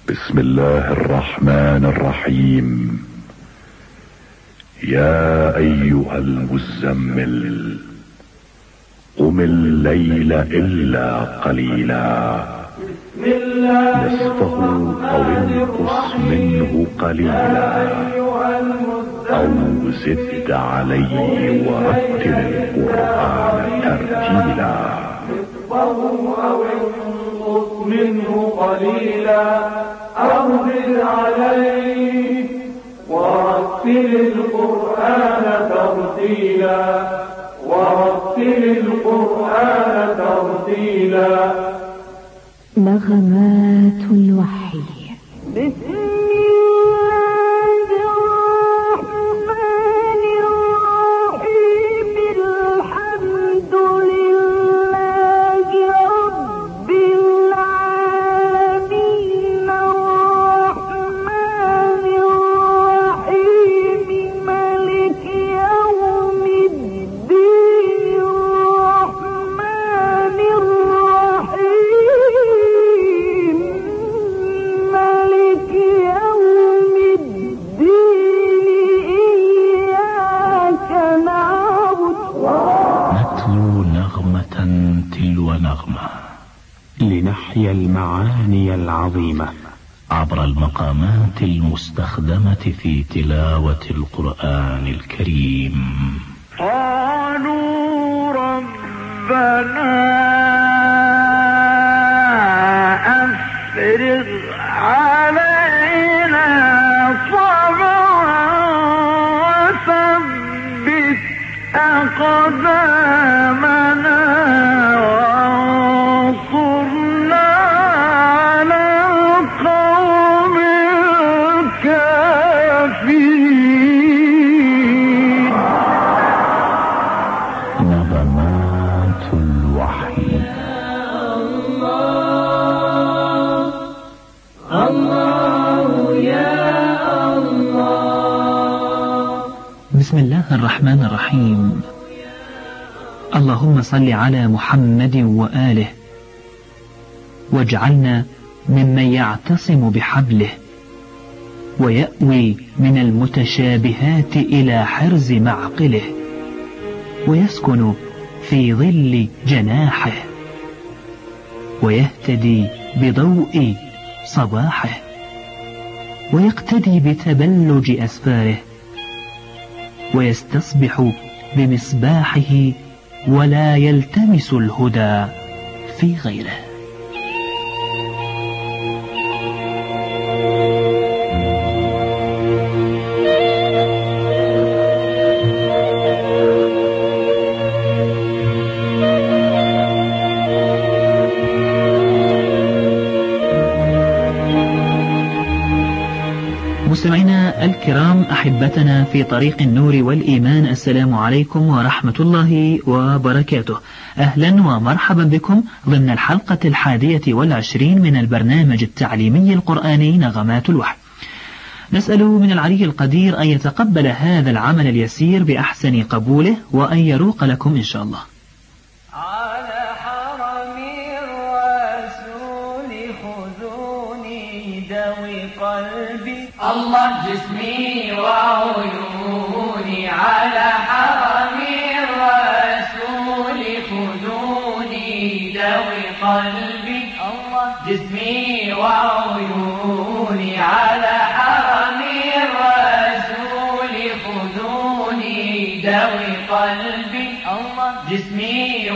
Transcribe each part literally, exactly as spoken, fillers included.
بسم الله الرحمن الرحيم. يا ايها المزمل قم الليل الا قليلا نصفه او انقص منه قليلا او زد عليه ورتل القرآن ترتيلا أو انقص منه قليلا أو زد عليه ورتل القرآن ترتيلا ورتل القرآن ترتيلا. نغمات الوحي. لنحيا المعاني العظيمة عبر المقامات المستخدمة في تلاوة القرآن الكريم. قالوا ربنا أفرغ علينا صبرا وثبت أقدامنا بسم الله الرحمن الرحيم. اللهم صل على محمد وآله واجعلنا ممن يعتصم بحبله ويأوي من المتشابهات إلى حرز معقله ويسكن في ظل جناحه ويهتدي بضوء صباحه ويقتدي بتبلج أسفاره ويستصبح بمصباحه ولا يلتمس الهدى في غيره. مستمعينا الكرام، أحبتنا في طريق النور والإيمان، السلام عليكم ورحمة الله وبركاته. أهلا ومرحبا بكم ضمن الحلقة الحادية والعشرين من البرنامج التعليمي القرآني نغمات الوحي. نسأل من العلي القدير أن يتقبل هذا العمل اليسير بأحسن قبوله وأن يروق لكم إن شاء الله. على حرم الرسول خذوني دوي قلبي الله جسمي وعيوني على حرم الرسول خذوني دوي قلبي الله جسمي وعيوني على حرم الرسول خذوني دوي قلبي الله جسمي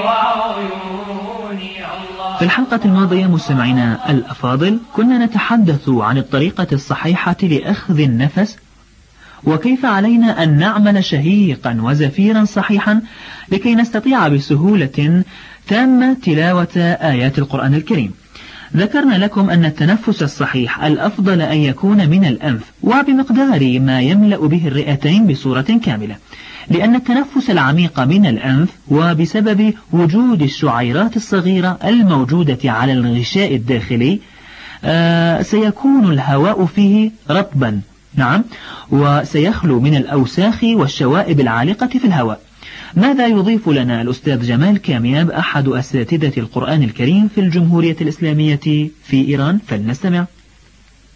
وعيوني الله. في الحلقة الماضية مستمعينا الأفاضل كنا نتحدث عن الطريقة الصحيحة لأخذ النفس وكيف علينا أن نعمل شهيقا وزفيرا صحيحا لكي نستطيع بسهولة تامة تلاوة آيات القرآن الكريم. ذكرنا لكم أن التنفس الصحيح الأفضل أن يكون من الأنف وبمقدار ما يملأ به الرئتين بصورة كاملة، لأن التنفس العميق من الأنف وبسبب وجود الشعيرات الصغيرة الموجودة على الغشاء الداخلي آه سيكون الهواء فيه رطبا، نعم، وسيخلو من الأوساخ والشوائب العالقة في الهواء. ماذا يضيف لنا الأستاذ جمال كامياب أحد أساتذة القرآن الكريم في الجمهورية الإسلامية في إيران؟ فلنستمع.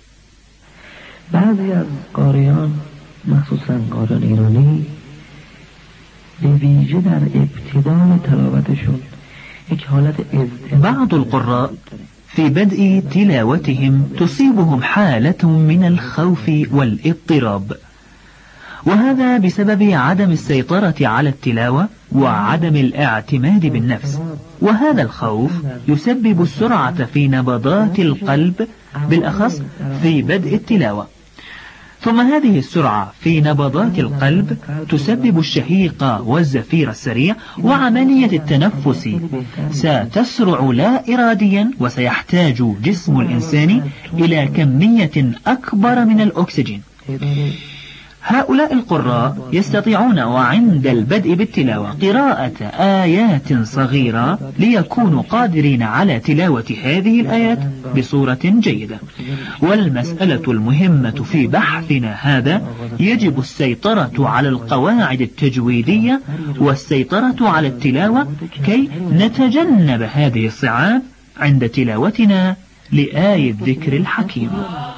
بعضی از قاریان مخصوصا قاریان ایرانی به ویژه در ابتدای تلاوتشون یک حالت بعض القراء في بدء تلاوتهم تصيبهم حالة من الخوف والاضطراب، وهذا بسبب عدم السيطرة على التلاوة وعدم الاعتماد بالنفس، وهذا الخوف يسبب السرعة في نبضات القلب بالأخص في بدء التلاوة، ثم هذه السرعة في نبضات القلب تسبب الشهيق والزفير السريع، وعملية التنفس ستسرع لا إراديا، وسيحتاج جسم الإنسان إلى كمية أكبر من الأكسجين. هؤلاء القراء يستطيعون وعند البدء بالتلاوة قراءة آيات صغيرة ليكونوا قادرين على تلاوة هذه الآيات بصورة جيدة. والمسألة المهمة في بحثنا هذا يجب السيطرة على القواعد التجويدية والسيطرة على التلاوة كي نتجنب هذه الصعاب عند تلاوتنا لآية الذكر الحكيم.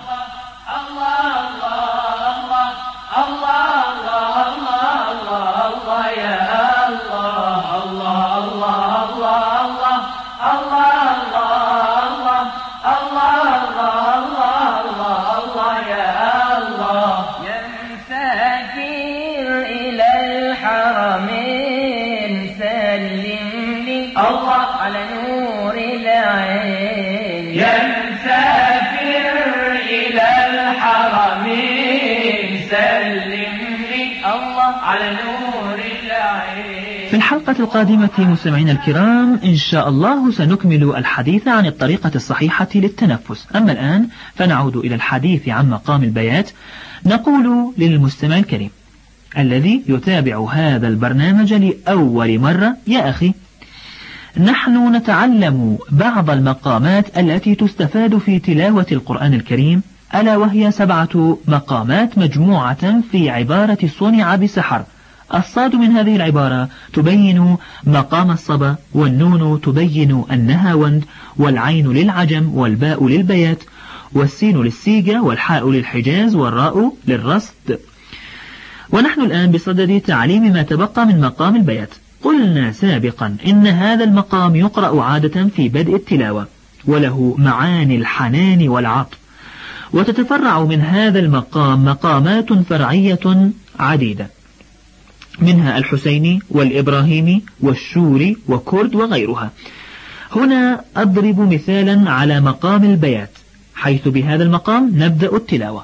في الحلقة القادمة مستمعينا الكرام إن شاء الله سنكمل الحديث عن الطريقة الصحيحة للتنفس. أما الآن فنعود إلى الحديث عن مقام البيات. نقول للمستمع الكريم الذي يتابع هذا البرنامج لأول مرة: يا أخي، نحن نتعلم بعض المقامات التي تستفاد في تلاوة القرآن الكريم، ألا وهي سبعة مقامات مجموعة في عبارة صنع بسحر. الصاد من هذه العبارة تبين مقام الصبا، والنون تبين النهاوند، والعين للعجم، والباء للبيات، والسين للسيجة، والحاء للحجاز، والراء للرصد. ونحن الآن بصدد تعليم ما تبقى من مقام البيات. قلنا سابقا إن هذا المقام يقرأ عادة في بدء التلاوة، وله معاني الحنان والعطف، وتتفرع من هذا المقام مقامات فرعية عديدة، منها الحسيني والإبراهيمي والشوري وكرد وغيرها. هنا أضرب مثالا على مقام البيات، حيث بهذا المقام نبدأ التلاوة.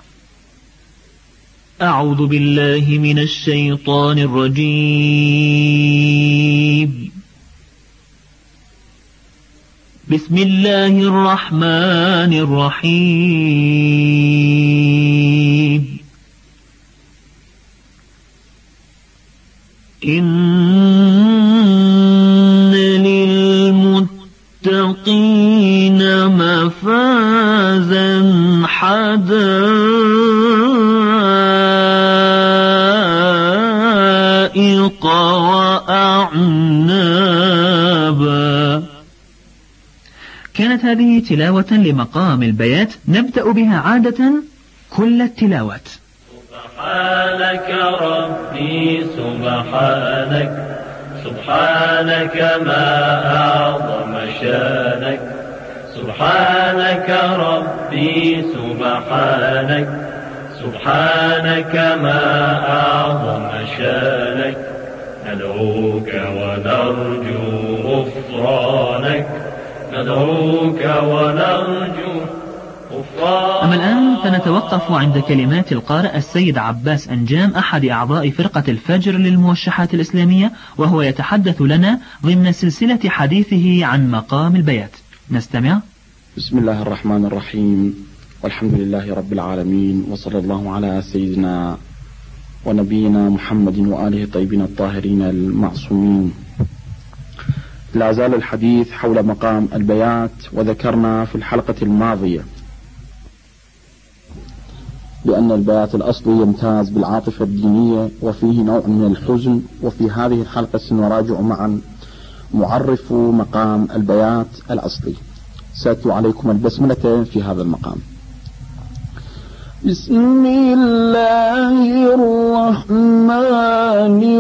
أعوذ بالله من الشيطان الرجيم، بسم الله الرحمن الرحيم. إن للمتقين مفازا حدائق وأعنابا. كانت هذه تلاوة لمقام البيات نبدأ بها عادة كل التلاوات. سبحانك ربي سبحانك، سبحانك ما أعظم شانك، سبحانك ربي سبحانك، سبحانك ما أعظم شانك، ندعوك ونرجو غفرانك، ندعوك ونرجو غفرانك. أما الآن فنتوقف عند كلمات القارئ السيد عباس أنجام، أحد أعضاء فرقة الفجر للموشحات الإسلامية، وهو يتحدث لنا ضمن سلسلة حديثه عن مقام البيات. نستمع. بسم الله الرحمن الرحيم، والحمد لله رب العالمين، وصلى الله على سيدنا ونبينا محمد وآله الطيبين الطاهرين المعصومين. لا زال الحديث حول مقام البيات، وذكرنا في الحلقة الماضية بأن البيات الأصلي يمتاز بالعاطفة الدينية وفيه نوع من الحزن. وفي هذه الحلقة سنراجع معا معرف مقام البيات الأصلي. سأتلو عليكم البسملة في هذا المقام. بسم الله الرحمن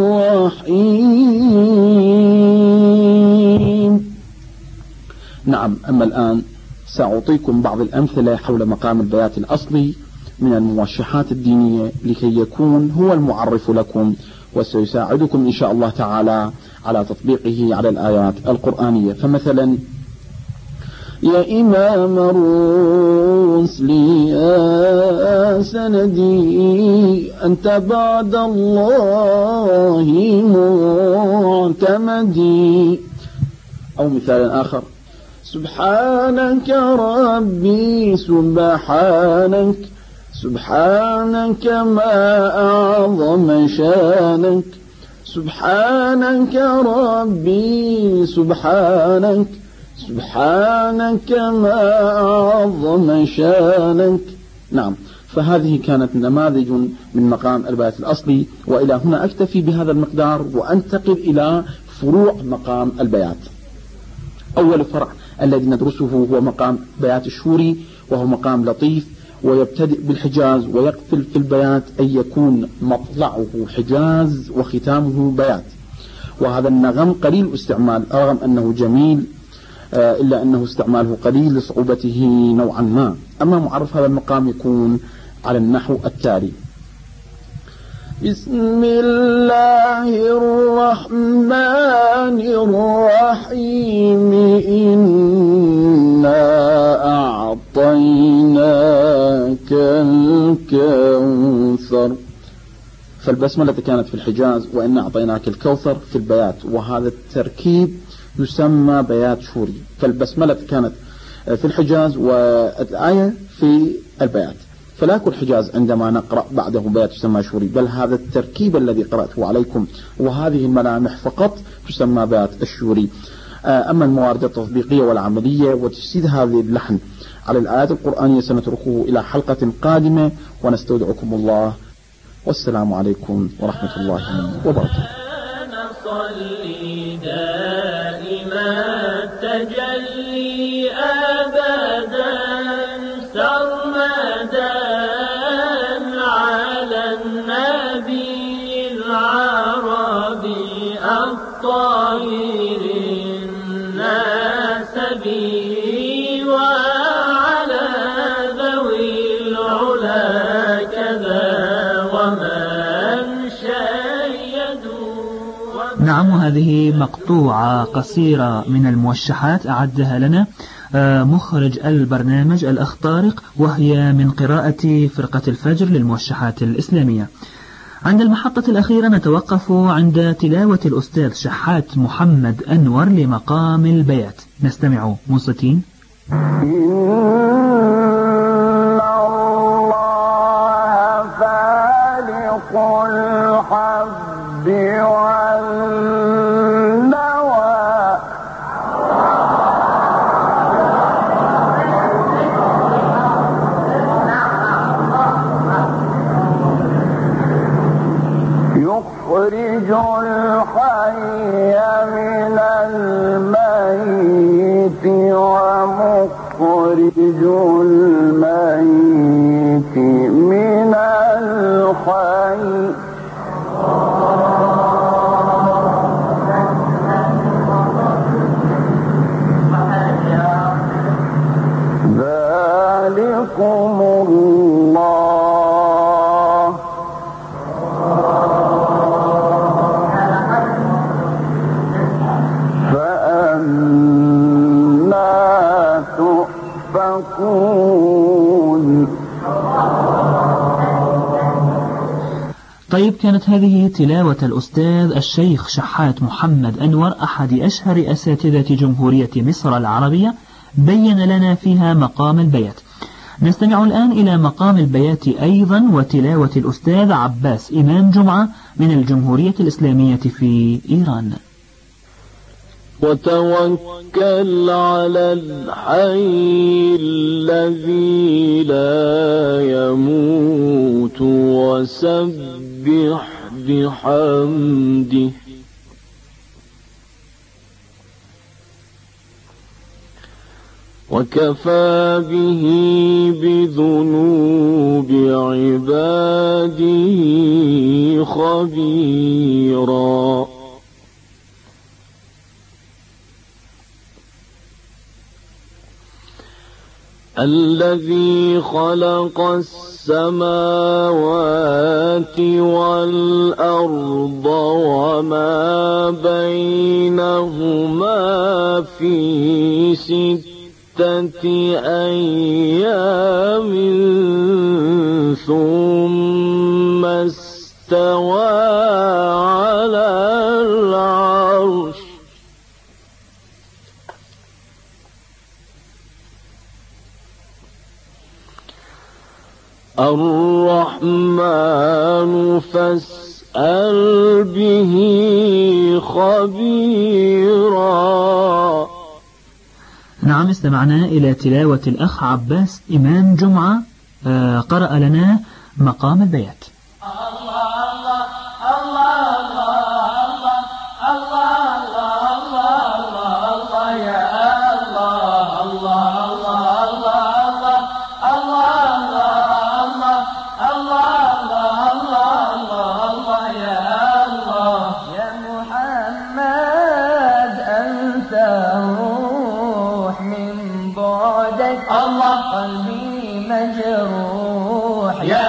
الرحيم. نعم، أما الآن سأعطيكم بعض الأمثلة حول مقام البيات الأصلي من الموشحات الدينية لكي يكون هو المعرف لكم، وسيساعدكم إن شاء الله تعالى على تطبيقه على الآيات القرآنية. فمثلا: يا إمام الرسل يا سندي أنت بعد الله معتمدي. أو مثال آخر: سبحانك ربي سبحانك سبحانك ما أعظم شانك سبحانك ربي سبحانك سبحانك ما أعظم شانك. نعم، فهذه كانت نماذج من مقام البيات الأصلي، وإلى هنا أكتفي بهذا المقدار وأنتقل إلى فروع مقام البيات. أول فرع الذي ندرسه هو مقام بيات الشوري، وهو مقام لطيف ويبتدئ بالحجاز ويقفل في البيات أن يكون مطلعه حجاز وختامه بيات، وهذا النغم قليل استعمال رغم أنه جميل، إلا أنه استعماله قليل لصعوبته نوعا ما. أما معرف هذا المقام يكون على النحو التالي: بسم الله الرحمن الرحيم إنا أعطيناك الكوثر. فالبسملة كانت في الحجاز، وإنا أعطيناك الكوثر في البيات، وهذا التركيب يسمى بيات شوري. فالبسملة كانت في الحجاز والآية في البيات، فلا كل حجاز عندما نقرأ بعده بيات يسمى شوري، بل هذا التركيب الذي قرأته عليكم وهذه الملامح فقط تسمى بيات الشوري. أما الموارد التطبيقية والعملية وتجسيد هذه اللحن على الآيات القرآنية سنتركه إلى حلقة قادمة، ونستودعكم الله، والسلام عليكم ورحمة الله وبركاته. صلي دائما تجلي أبدا سرمدا على النبي العربي الطاهر الناس به وعلى ذوي العلا كذا ومن شيدوا. نعم، هذه مقطوعة قصيرة من الموشحات أعدها لنا مخرج البرنامج الأخ طارق، وهي من قراءة فرقة الفجر للموشحات الإسلامية. عند المحطة الأخيرة نتوقف عند تلاوة الأستاذ شحات محمد أنور لمقام البيات. نستمع منصتين. إن الله فالق الحب والنوى يخرج الحي من الميت ومخرج الميت من الحي ذلكم الله فأنا تؤفكون. طيب، كانت هذه تلاوة الأستاذ الشيخ شحات محمد أنور، أحد أشهر أساتذة جمهورية مصر العربية، بين لنا فيها مقام البيات. نستمع الآن إلى مقام البيات أيضا وتلاوة الأستاذ عباس إمام جمعة من الجمهورية الإسلامية في إيران. وتوكل على الحي الذي لا يموت وسبح بحمده وكفى به بذنوب بعباده خبيرا الذي خلق السماوات والأرض وما بينهما في ستة أيام ثم استوى على العرش الرحمن فاسأل به خبيرا. نعم، استمعنا إلى تلاوة الأخ عباس إمام جمعة قرأ لنا مقام البيات. قلبي مجروح يا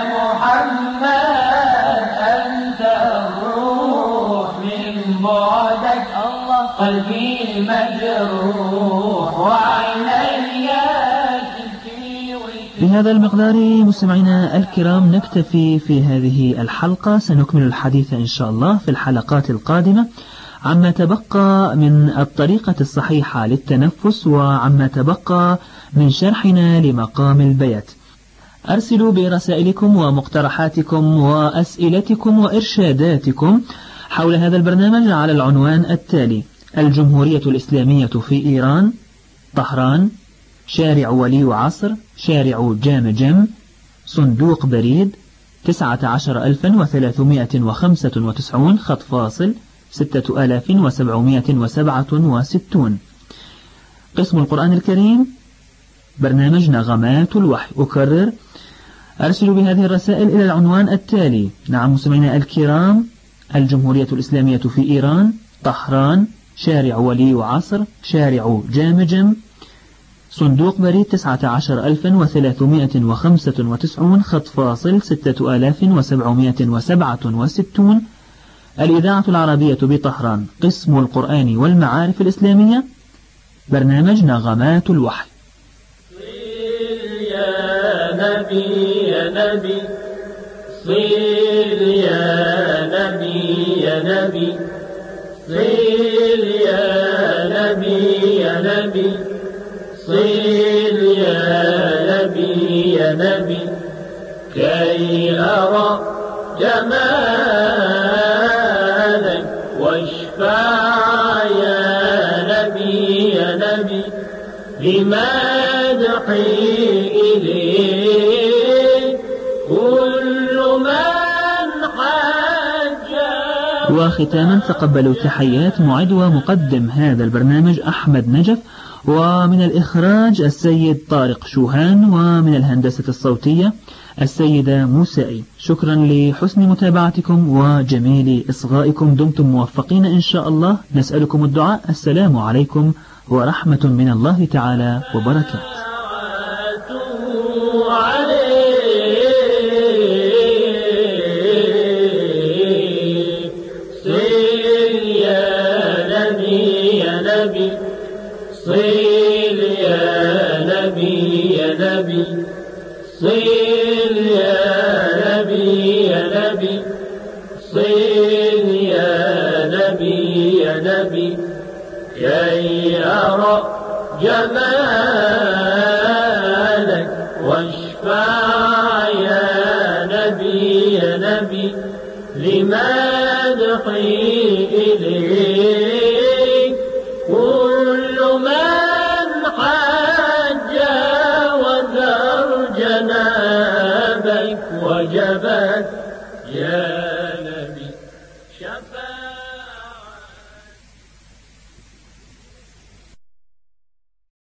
محمد أنت الروح من بعدك الله قلبي مجروح وعيني تبكي. في هذا المقدار مستمعينا الكرام نكتفي في هذه الحلقة. سنكمل الحديث إن شاء الله في الحلقات القادمة عما تبقى من الطريقة الصحيحة للتنفس وعما تبقى من شرحنا لمقام البيات. أرسلوا برسائلكم ومقترحاتكم وأسئلتكم وإرشاداتكم حول هذا البرنامج على العنوان التالي: الجمهورية الإسلامية في إيران، طهران، شارع ولي عصر، شارع جام جم، صندوق بريد تسعة عشر ألفا وثلاثمائة وخمسة وتسعون، خط فاصل ستة آلاف وسبعمائة وسبعة وستون. قسم القرآن الكريم، برنامج نغمات الوحي. أكرر، أرسلوا بهذه الرسائل إلى العنوان التالي. نعم مستمعينا الكرام، الجمهورية الإسلامية في إيران، طهران، شارع ولي عصر، شارع جامجم، صندوق بريد تسعة عشر ألفا وثلاثمائة وخمسة وتسعون، خط فاصل ستة آلاف وسبعمائة وسبعة وستون. الإذاعة العربية بطهران، قسم القرآن والمعارف الإسلامية، برنامج نغمات الوحي. يا نبي يا نبي صل يا نبي يا نبي صل يا نبي يا نبي صل يا نبي يا نبي كي أرى جمالك واشفع يا نبي يا نبي بمدحي إليك كل من حج. وختاما تقبلوا تحيات معد ومقدم هذا البرنامج أحمد نجف، ومن الإخراج السيد طارق شوهان، ومن الهندسة الصوتية السيدة موسائي. شكرا لحسن متابعتكم وجميل إصغائكم. دمتم موفقين إن شاء الله. نسألكم الدعاء. السلام عليكم ورحمة من الله تعالى وبركاته. صل يا نبي يا نبي صل يا نبي يا نبي صل يا نبي يا نبي كي أرى جمالك واشفع يا نبي يا نبي لمدحي إليك كل من حج ودر جنابك وجبت يا